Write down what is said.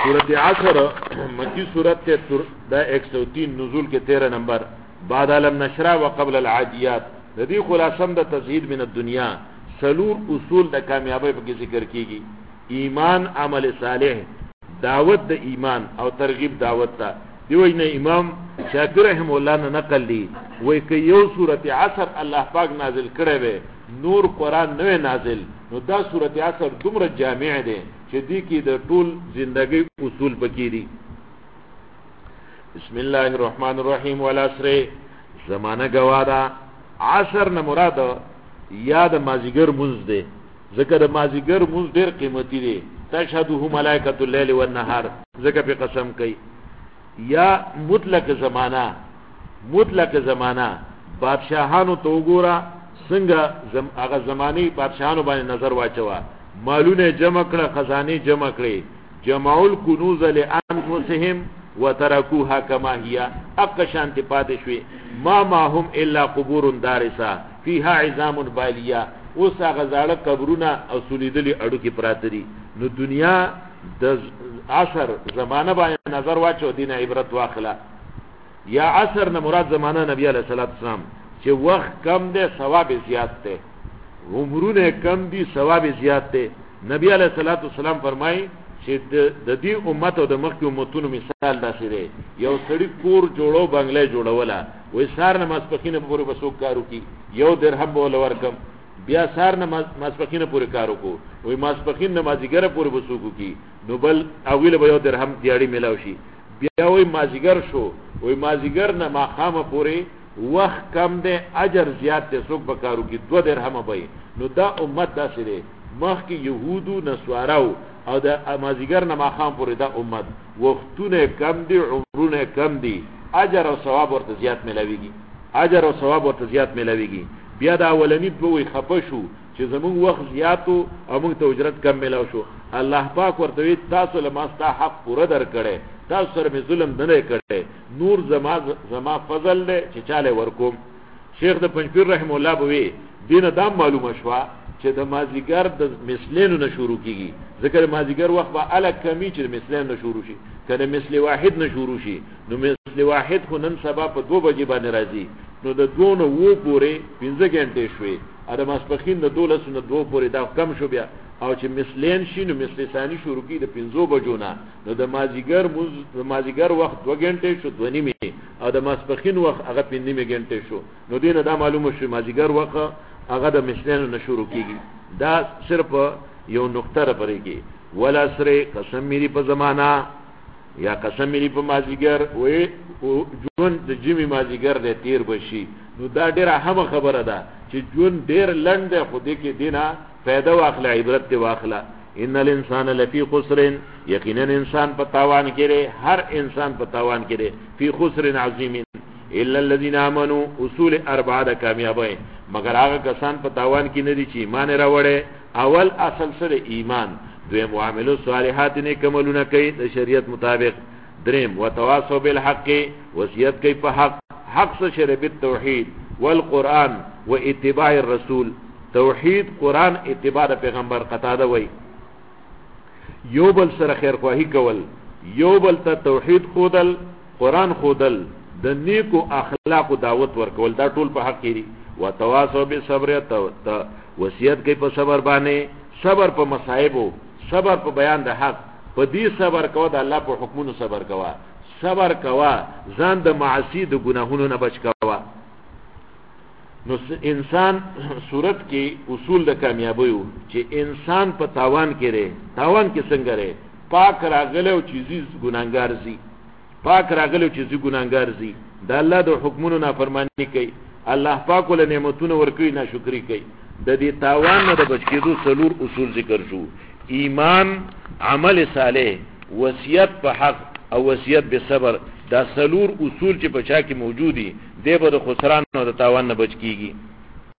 सूरत असर मक्की सूरत के दा 103 नजुल के 13 नंबर बाद अलम नशरा व कबल अलआदियात रदी खुलासम द तज़हीद मिन दुनिया सलूर उसूल द कामयाबी पर जिक्र कीगी ईमान अमल सालेह दावत द ईमान और तरगीब दावत था दियो ने इमाम शाकिर रहमहुल्लाह ने नकल दी वही कि यो सूरत असर अल्लाह पाक नाजिल करे वे नूर कुरान नवे नाजिल नो दा सूरत असर दुमर जामिअ दे दी की द टूल जिंदगी उसूल पकीरी बिस्मिल्लाहिर्रहमानिर्रहीम वल असर जमाना गवादा असर न मुराद याद माजिगर मुंज दे ज़िक्र माजिगर मुंज ढेर कीमती दे तशहदुहु मलाइकतुल लैल वन नहार ज़िक्र पे कसम कई या मुतलक जमाना बादशाहानु तो गोरा संगा अगर जमानी बादशाहानु बाने नजर वाचवा मालूने जमा कड़ा खजाने जमा करे जमाउल कुनूज लिअनफुसिहिम व तरकुहा कमा हिया अक शांति पादेशवे माहुम इल्ला कुबूरुन दारिसा फीहा इज़ामुन बालिया उस आगजाड़ कबरूना असुलीदली अड़ु की प्रातरी नु दुनिया द असर जमाना बाने नजर वाचो दीना इबरत वाखला या असर न मुराद जमाना नबी अलैहि सल्लल्लाहु अलैहि वसल्लम che वक्त कम दे सवाब ज्यादा थे उम्र कम दी सवाब ज्यादा थे नबी अलैहिस्सलातु वस्सलाम फरमाई che د دې امت او د مخکې امتونو مثال داسې دی یو سړی کور جوړو بنگله جوړولا وې سار نماز پخینه پورې بسوک کارو کی یو درهم بول ورکم بیا سار نماز پخینه پورې کارو کو وې ماز پخین نمازګر پورې بسوکو کی نو بل اویل به یو درهم دیاړي ملاو شي بیا وې مازیګر شو وې مازیګر نه ماخامه پورې وخت کم دے اجر زیاد تے سوک بکارو کی 2 درهم بای نو دا امت دا سره مخ کی یهودو نسواراو او دا مازیگر نماخام پوری دا امت وقتونه کم دی عمرونه کم دی اجر و ثواب ورته زیاد ملاویگی بیا دا اولنی دوی خپشو چې زمون وخت زیاتو او موږ ته اجرت کم ملاو شو الله پاک ورته تاسو له ماستا حق پوره در کړي تاسو سره می ظلم نه کړي نور زما فضل دې چې چاله ورکوم شیخ د پنځپیر رحم الله بوي دینه دا معلومه شوا چې د مازیګر د مثلینو نه شروع کیږي ذکر مازیګر وخت به الګ کمی چې مثلین نه شروع شي کله مثل واحد نه شروع شي نو مثل واحد خو نن سبا په 2 بجې باندې راځي نو د 2 نه و پورې 15 غنټې شوي اره ماسپخین د 12 نه 2 پورې دا کم شو بیا او چې مثلین شي نو مثل ثانی شروع کی د 15 بجو نه نو د مازیګر وخت 2 غنټې شو 2 نیمه او د ماسپخین وخت هغه 5 نیمه غنټې شو نو دینه دا معلومه شو مازیګر وخت هغه د مثلین نه شروع کیږي دا صرف یو نقطه را پرېږي ولا سره قسم میری په زمانہ یا قسم میری په مازیګر وې جون د جمی مازیګر د تیر بشي نو دا ډیره هم خبره ده چې جون ډیر لند خو دې کې دینه فائدہ واخله عبرت دی واخله ان الانسان لفی خسر یقینا انسان په تاوان کړي هر انسان په تاوان کړي فی خسر عظیم الا الذين امنوا اصول 4 کامیابی مگر هغه کسان په تاوان کې نه دي چې ایمان راوړي اول اصل سره ایمان دویم عاملو صالحات نه کملونه کوي د شریعت مطابق دریم وتواصوا بالحق وصیت کوي په حق سره شربت توحید والقران واتباع الرسول توحید قران اتباع پیغمبر قطاده وای یو بل سره خیر خواهی کول یو بل ته توحید خودل قران خودل د نیکو اخلاق دعوت ورکول دا ټول په حق کې وتواصوا بالصبر وصیت کوي په صبر باندې صبر په مصائبو صبر په بیان د حق په دې صبر کوه د الله په حکمونو صبر کوه ځان د معاصی د ګناهونو نه بچ کوه نو انسان صورت کې اصول د کامیابی چې انسان په تاوان کې څنګه لري پاک راغله او چیزی ګناهګار زی د الله د حکمونو نافرمانی کوي الله پاک ول نعمتونه ورکوي ناشکری کوي د دې تاوان نه د بچ کېدو څلور اصول ذکر شو ایمان عمل صالح وصیت په حق او وصیت به صبر دا څلور اصول چې په چا کې موجودي دی به د خسران او د تاوان نه بچ کیږي